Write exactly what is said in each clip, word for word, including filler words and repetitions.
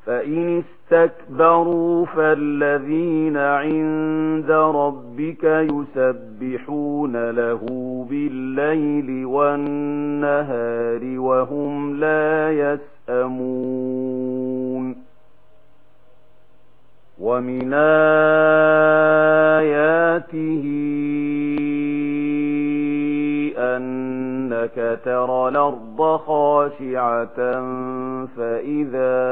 فإن استكبروا فالذين عند ربك يسبحون له بالليل والنهار وهم لا يسأمون ومن آياته أنك ترى الأرض خاشعة فإذا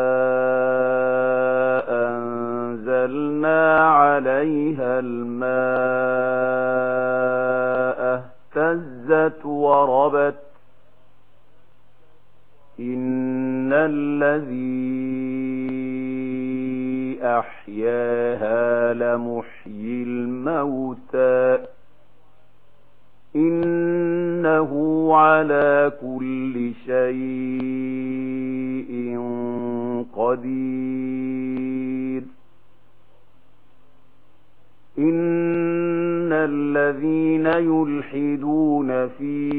أنزلنا عليها الماء اهتزت وربت إن الذي أحياها لمحيي الموتى إنه على كل شيء قدير إن الذين يلحدون في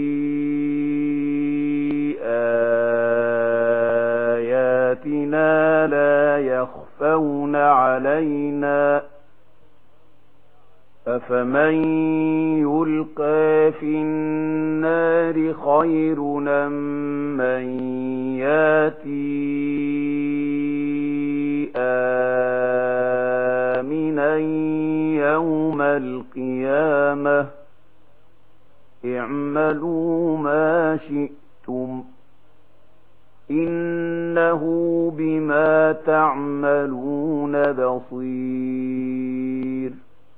آياتنا لا يخفون علينا أفمن يلقى في النار خير أم من ياتي آمنا يوم القيامة اعملوا ما شئتم إنه بما تعملون بصير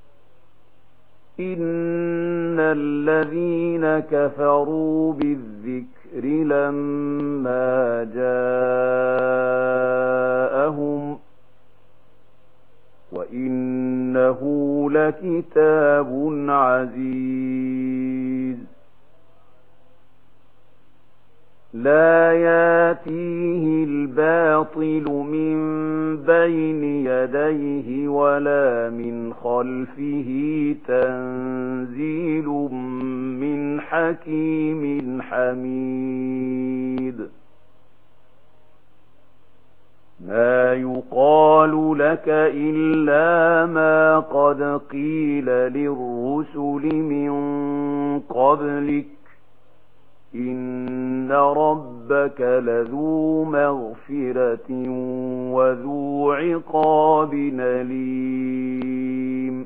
إن الذين كفروا بالذكر لما جاءهم وإنه لكتاب عزيز لا ياتيه الباطل من بين يديه ولا من خلفه تنزيل من حكيم حميد ما يقال لك إلا ما قد قيل للرسل من قبلك إن ربك لذو مغفرة وذو عقاب أليم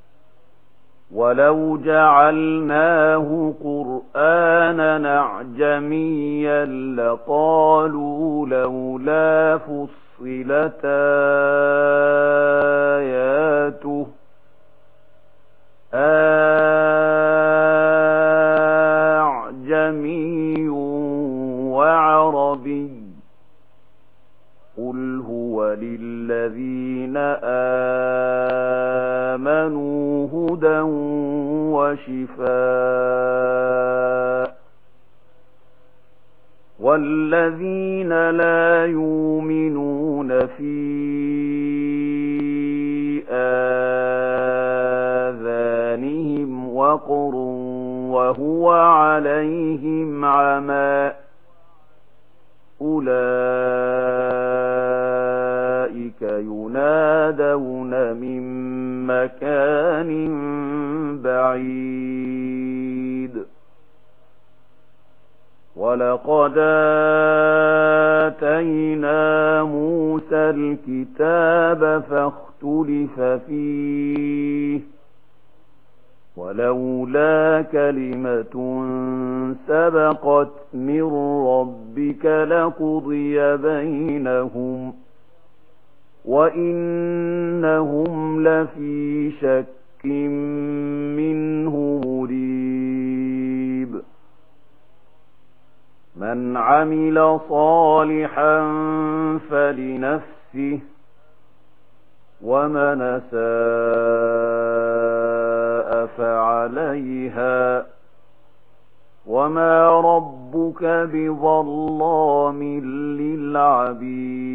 ولو جعلناه قرآنا أعجميا لقالوا لولا فصلت آياته أعجمي وعربي قل هو للذين آمنوا هدى وشفاء والذين لا يؤمنون في آذانهم وقر وهو عليهم عمى أولئك ينادون من مكان بعيد ولقد آتينا موسى الكتاب فاختلف فيه ولولا كلمة سبقت من ربك لقضي بينهم وإنهم لفي شك منه مريب من عمل صالحا فلنفسه ومن أساء فعليها وما ربك بظلام للعبيد